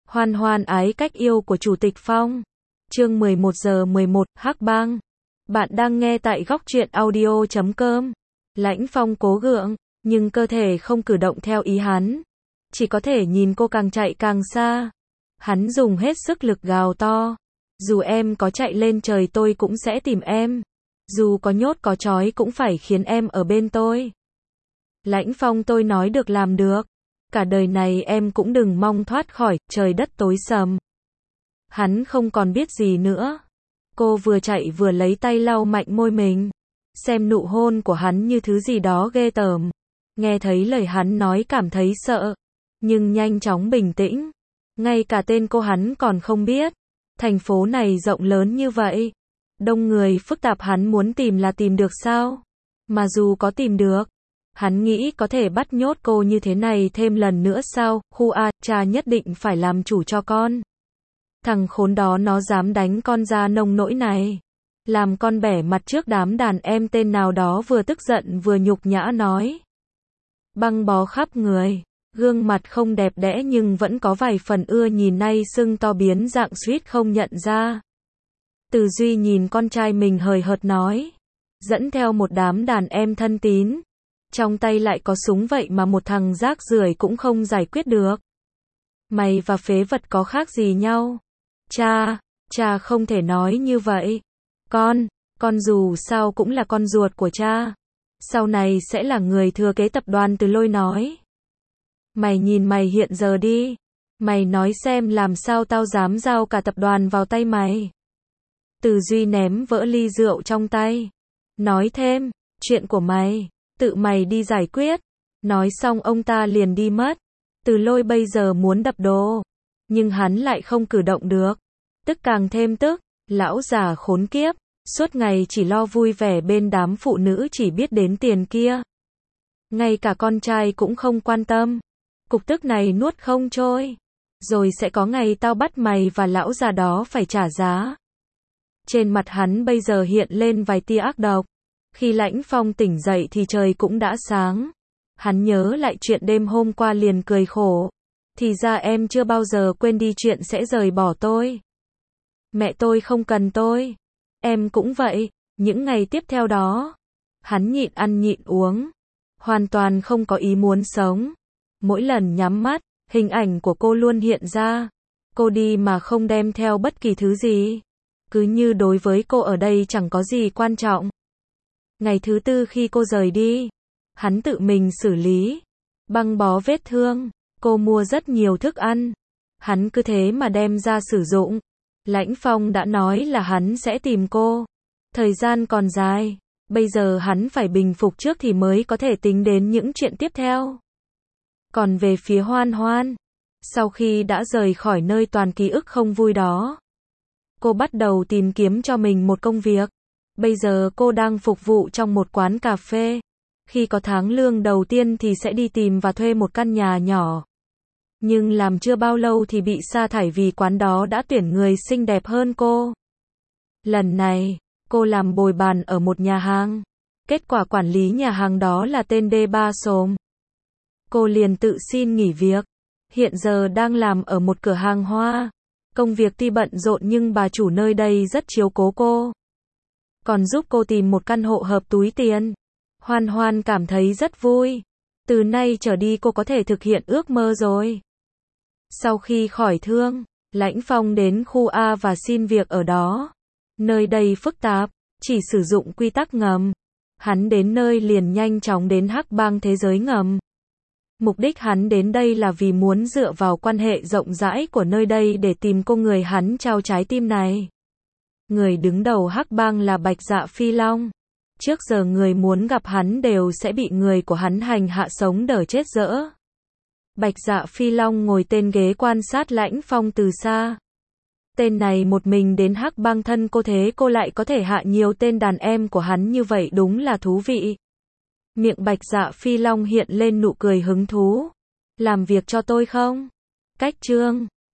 Hoan hoan ái cách yêu của Chủ tịch Phong. Chương 11 giờ 11, Hắc Bang. Bạn đang nghe tại góc truyện audio.com. Lãnh Phong cố gượng, nhưng cơ thể không cử động theo ý hắn. Chỉ có thể nhìn cô càng chạy càng xa. Hắn dùng hết sức lực gào to. Dù em có chạy lên trời tôi cũng sẽ tìm em. Dù có nhốt có trói cũng phải khiến em ở bên tôi. Lãnh Phong, tôi nói được làm được. Cả đời này em cũng đừng mong thoát khỏi trời đất tối sầm. Hắn không còn biết gì nữa. Cô vừa chạy vừa lấy tay lau mạnh môi mình. Xem nụ hôn của hắn như thứ gì đó ghê tởm. Nghe thấy lời hắn nói cảm thấy sợ. Nhưng nhanh chóng bình tĩnh. Ngay cả tên cô hắn còn không biết. Thành phố này rộng lớn như vậy. Đông người phức tạp, hắn muốn tìm là tìm được sao? Mà dù có tìm được, hắn nghĩ có thể bắt nhốt cô như thế này thêm lần nữa sao? Khu A, cha nhất định phải làm chủ cho con. Thằng khốn đó nó dám đánh con ra nông nỗi này. Làm con bẻ mặt trước đám đàn em, tên nào đó vừa tức giận vừa nhục nhã nói. Băng bó khắp người. Gương mặt không đẹp đẽ nhưng vẫn có vài phần ưa nhìn, nay sưng to biến dạng suýt không nhận ra. Từ Duy nhìn con trai mình hời hợt nói. Dẫn theo một đám đàn em thân tín. Trong tay lại có súng, vậy mà một thằng rác rưởi cũng không giải quyết được. Mày và phế vật có khác gì nhau? Cha không thể nói như vậy. Con dù sao cũng là con ruột của cha. Sau này sẽ là người thừa kế tập đoàn. Từ Lôi nói. Mày nhìn mày hiện giờ đi. Mày nói xem làm sao tao dám giao cả tập đoàn vào tay mày. Từ Duy ném vỡ ly rượu trong tay. Nói thêm, chuyện của mày, tự mày đi giải quyết. Nói xong ông ta liền đi mất. Từ Lôi bây giờ muốn đập đồ. Nhưng hắn lại không cử động được. Tức càng thêm tức, lão già khốn kiếp. Suốt ngày chỉ lo vui vẻ bên đám phụ nữ chỉ biết đến tiền kia. Ngay cả con trai cũng không quan tâm. Cục tức này nuốt không trôi. Rồi sẽ có ngày tao bắt mày và lão già đó phải trả giá. Trên mặt hắn bây giờ hiện lên vài tia ác độc. Khi Lãnh Phong tỉnh dậy thì trời cũng đã sáng. Hắn nhớ lại chuyện đêm hôm qua liền cười khổ. Thì ra em chưa bao giờ quên đi chuyện sẽ rời bỏ tôi. Mẹ tôi không cần tôi. Em cũng vậy. Những ngày tiếp theo đó, hắn nhịn ăn nhịn uống. Hoàn toàn không có ý muốn sống. Mỗi lần nhắm mắt, hình ảnh của cô luôn hiện ra. Cô đi mà không đem theo bất kỳ thứ gì. Cứ như đối với cô ở đây chẳng có gì quan trọng. Ngày thứ tư khi cô rời đi, hắn tự mình xử lý, băng bó vết thương. Cô mua rất nhiều thức ăn. Hắn cứ thế mà đem ra sử dụng. Lãnh Phong đã nói là hắn sẽ tìm cô. Thời gian còn dài. Bây giờ hắn phải bình phục trước thì mới có thể tính đến những chuyện tiếp theo. Còn về phía Hoan Hoan, sau khi đã rời khỏi nơi toàn ký ức không vui đó, cô bắt đầu tìm kiếm cho mình một công việc. Bây giờ cô đang phục vụ trong một quán cà phê. Khi có tháng lương đầu tiên thì sẽ đi tìm và thuê một căn nhà nhỏ. Nhưng làm chưa bao lâu thì bị sa thải vì quán đó đã tuyển người xinh đẹp hơn cô. Lần này, cô làm bồi bàn ở một nhà hàng. Kết quả quản lý nhà hàng đó là tên D3 xồm. Cô liền tự xin nghỉ việc. Hiện giờ đang làm ở một cửa hàng hoa. Công việc tuy bận rộn nhưng bà chủ nơi đây rất chiếu cố cô. Còn giúp cô tìm một căn hộ hợp túi tiền. Hoan Hoan cảm thấy rất vui. Từ nay trở đi cô có thể thực hiện ước mơ rồi. Sau khi khỏi thương, Lãnh Phong đến khu A và xin việc ở đó. Nơi đây phức tạp, chỉ sử dụng quy tắc ngầm. Hắn đến nơi liền nhanh chóng đến Hắc Bang thế giới ngầm. Mục đích hắn đến đây là vì muốn dựa vào quan hệ rộng rãi của nơi đây để tìm cô người hắn trao trái tim này. Người đứng đầu Hắc Bang là Bạch Dạ Phi Long. Trước giờ người muốn gặp hắn đều sẽ bị người của hắn hành hạ sống đờ chết dỡ. Bạch Dạ Phi Long ngồi tên ghế quan sát Lãnh Phong từ xa. Tên này một mình đến Hắc Bang, thân cô thế cô lại có thể hạ nhiều tên đàn em của hắn như vậy, đúng là thú vị. Miệng Bạch Dạ Phi Long hiện lên nụ cười hứng thú. Làm việc cho tôi không? Cách chương